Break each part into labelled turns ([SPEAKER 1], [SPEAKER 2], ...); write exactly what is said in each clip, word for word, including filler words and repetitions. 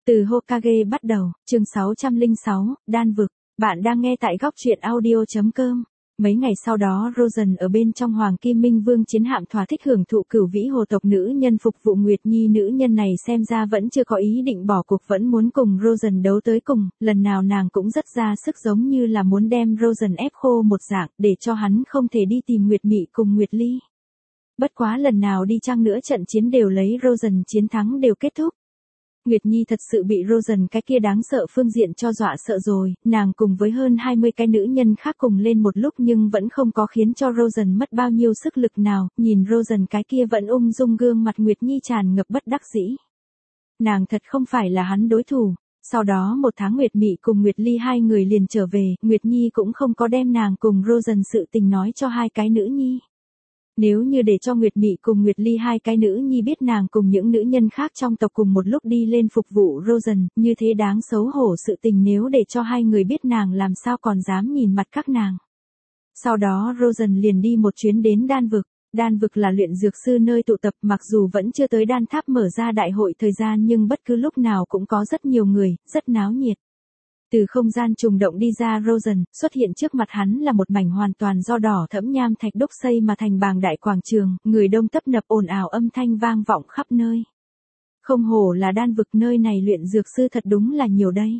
[SPEAKER 1] Từ Hokage bắt đầu, chương sáu trăm lẻ sáu, đan vực. Bạn đang nghe tại góc truyện audio chấm com. Mấy ngày sau đó Rosen ở bên trong Hoàng Kim Minh Vương chiến hạm thỏa thích hưởng thụ cửu vĩ hồ tộc nữ nhân phục vụ Nguyệt Nhi. Nữ nhân này xem ra vẫn chưa có ý định bỏ cuộc, vẫn muốn cùng Rosen đấu tới cùng, lần nào nàng cũng rất ra sức, giống như là muốn đem Rosen ép khô một dạng, để cho hắn không thể đi tìm Nguyệt Mị cùng Nguyệt Ly. Bất quá lần nào đi chăng nữa trận chiến đều lấy Rosen chiến thắng đều kết thúc. Nguyệt Nhi thật sự bị Rosen cái kia đáng sợ phương diện cho dọa sợ rồi, nàng cùng với hơn hai mươi cái nữ nhân khác cùng lên một lúc nhưng vẫn không có khiến cho Rosen mất bao nhiêu sức lực nào, nhìn Rosen cái kia vẫn ung dung gương mặt, Nguyệt Nhi tràn ngập bất đắc dĩ. Nàng thật không phải là hắn đối thủ. Sau đó một tháng Nguyệt Mị cùng Nguyệt Ly hai người liền trở về, Nguyệt Nhi cũng không có đem nàng cùng Rosen sự tình nói cho hai cái nữ nhi. Nếu như để cho Nguyệt Mị cùng Nguyệt Ly hai cái nữ nhi biết nàng cùng những nữ nhân khác trong tộc cùng một lúc đi lên phục vụ Rosen, như thế đáng xấu hổ sự tình, nếu để cho hai người biết nàng làm sao còn dám nhìn mặt các nàng. Sau đó Rosen liền đi một chuyến đến đan vực. Đan vực là luyện dược sư nơi tụ tập, mặc dù vẫn chưa tới đan tháp mở ra đại hội thời gian nhưng bất cứ lúc nào cũng có rất nhiều người, rất náo nhiệt. Từ không gian trùng động đi ra Rosen, xuất hiện trước mặt hắn là một mảnh hoàn toàn do đỏ thẫm nham thạch đúc xây mà thành bàng đại quảng trường, người đông tấp nập, ồn ào âm thanh vang vọng khắp nơi. Không hổ là đan vực, nơi này luyện dược sư thật đúng là nhiều đây.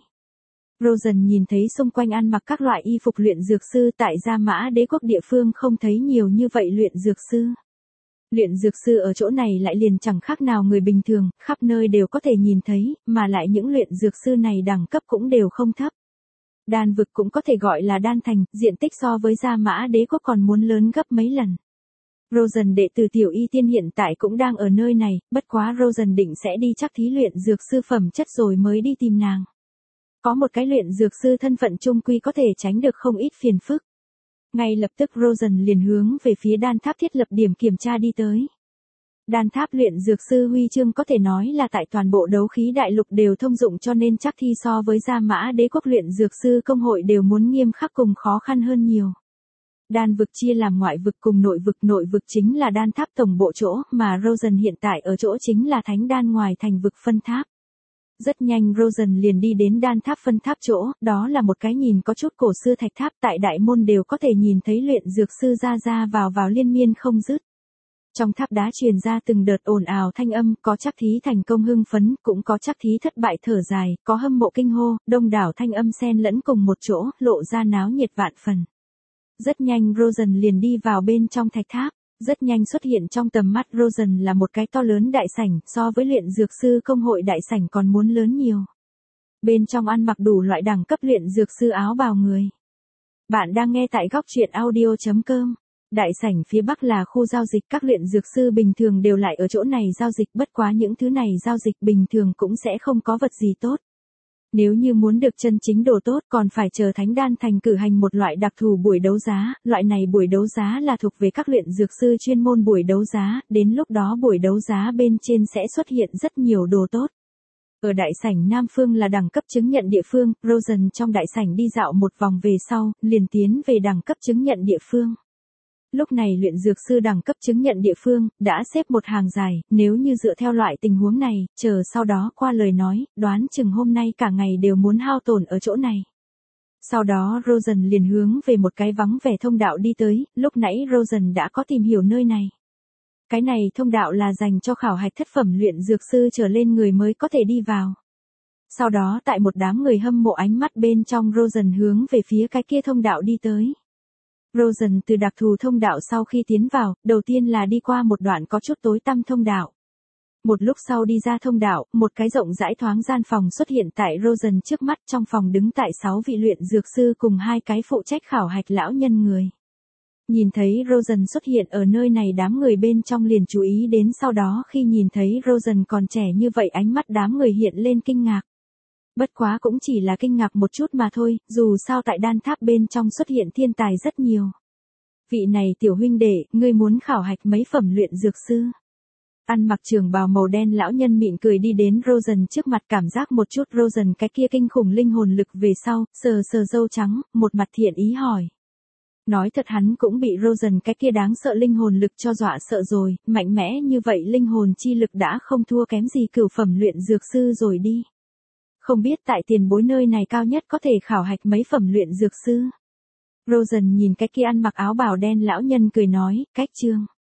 [SPEAKER 1] Rosen nhìn thấy xung quanh ăn mặc các loại y phục luyện dược sư, tại Gia Mã Đế quốc địa phương không thấy nhiều như vậy luyện dược sư. Luyện dược sư ở chỗ này lại liền chẳng khác nào người bình thường, khắp nơi đều có thể nhìn thấy, mà lại những luyện dược sư này đẳng cấp cũng đều không thấp. Đan vực cũng có thể gọi là đan thành, diện tích so với Gia Mã Đế quốc còn muốn lớn gấp mấy lần. Rosen đệ tử Tiểu Y Tiên hiện tại cũng đang ở nơi này, bất quá Rosen định sẽ đi chắc thí luyện dược sư phẩm chất rồi mới đi tìm nàng. Có một cái luyện dược sư thân phận trung quy có thể tránh được không ít phiền phức. Ngay lập tức Rosen liền hướng về phía đan tháp thiết lập điểm kiểm tra đi tới. Đan tháp luyện dược sư huy chương có thể nói là tại toàn bộ đấu khí đại lục đều thông dụng, cho nên chắc thi so với Gia Mã Đế quốc luyện dược sư công hội đều muốn nghiêm khắc cùng khó khăn hơn nhiều. Đan vực chia làm ngoại vực cùng nội vực, nội vực chính là đan tháp tổng bộ chỗ, mà Rosen hiện tại ở chỗ chính là thánh đan ngoài thành vực phân tháp. Rất nhanh Rosen liền đi đến đan tháp phân tháp chỗ, đó là một cái nhìn có chút cổ xưa thạch tháp, tại đại môn đều có thể nhìn thấy luyện dược sư ra ra vào vào liên miên không dứt. Trong tháp đá truyền ra từng đợt ồn ào thanh âm, có chắc thí thành công hưng phấn, cũng có chắc thí thất bại thở dài, có hâm mộ kinh hô, đông đảo thanh âm xen lẫn cùng một chỗ, lộ ra náo nhiệt vạn phần. Rất nhanh Rosen liền đi vào bên trong thạch tháp. Rất nhanh xuất hiện trong tầm mắt Rosen là một cái to lớn đại sảnh, so với luyện dược sư công hội đại sảnh còn muốn lớn nhiều. Bên trong ăn mặc đủ loại đẳng cấp luyện dược sư áo bào người. Bạn đang nghe tại góc truyện audio chấm com. Đại sảnh phía bắc là khu giao dịch, các luyện dược sư bình thường đều lại ở chỗ này giao dịch, bất quá những thứ này giao dịch bình thường cũng sẽ không có vật gì tốt. Nếu như muốn được chân chính đồ tốt còn phải chờ Thánh Đan Thành cử hành một loại đặc thù buổi đấu giá, loại này buổi đấu giá là thuộc về các luyện dược sư chuyên môn buổi đấu giá, đến lúc đó buổi đấu giá bên trên sẽ xuất hiện rất nhiều đồ tốt. Ở đại sảnh Nam Phương là đẳng cấp chứng nhận địa phương, Rosen trong đại sảnh đi dạo một vòng về sau, liền tiến về đẳng cấp chứng nhận địa phương. Lúc này luyện dược sư đẳng cấp chứng nhận địa phương, đã xếp một hàng dài, nếu như dựa theo loại tình huống này, chờ sau đó qua lời nói, đoán chừng hôm nay cả ngày đều muốn hao tổn ở chỗ này. Sau đó Rosen liền hướng về một cái vắng vẻ thông đạo đi tới, lúc nãy Rosen đã có tìm hiểu nơi này. Cái này thông đạo là dành cho khảo hạch thất phẩm luyện dược sư trở lên người mới có thể đi vào. Sau đó tại một đám người hâm mộ ánh mắt bên trong Rosen hướng về phía cái kia thông đạo đi tới. Rosen từ đặc thù thông đạo sau khi tiến vào, đầu tiên là đi qua một đoạn có chút tối tăm thông đạo. Một lúc sau đi ra thông đạo, một cái rộng rãi thoáng gian phòng xuất hiện tại Rosen trước mắt, trong phòng đứng tại sáu vị luyện dược sư cùng hai cái phụ trách khảo hạch lão nhân người. Nhìn thấy Rosen xuất hiện ở nơi này, đám người bên trong liền chú ý đến, sau đó khi nhìn thấy Rosen còn trẻ như vậy, ánh mắt đám người hiện lên kinh ngạc. Bất quá cũng chỉ là kinh ngạc một chút mà thôi, dù sao tại đan tháp bên trong xuất hiện thiên tài rất nhiều. Vị này tiểu huynh đệ, ngươi muốn khảo hạch mấy phẩm luyện dược sư? Ăn mặc trường bào màu đen lão nhân mỉm cười đi đến Rosen trước mặt, cảm giác một chút Rosen cái kia kinh khủng linh hồn lực về sau, sờ sờ râu trắng, một mặt thiện ý hỏi. Nói thật hắn cũng bị Rosen cái kia đáng sợ linh hồn lực cho dọa sợ rồi, mạnh mẽ như vậy linh hồn chi lực đã không thua kém gì cửu phẩm luyện dược sư rồi đi. Không biết tại tiền bối nơi này cao nhất có thể khảo hạch mấy phẩm luyện dược sư. Rosen nhìn cái kia ăn mặc áo bào đen lão nhân cười nói, cách chương.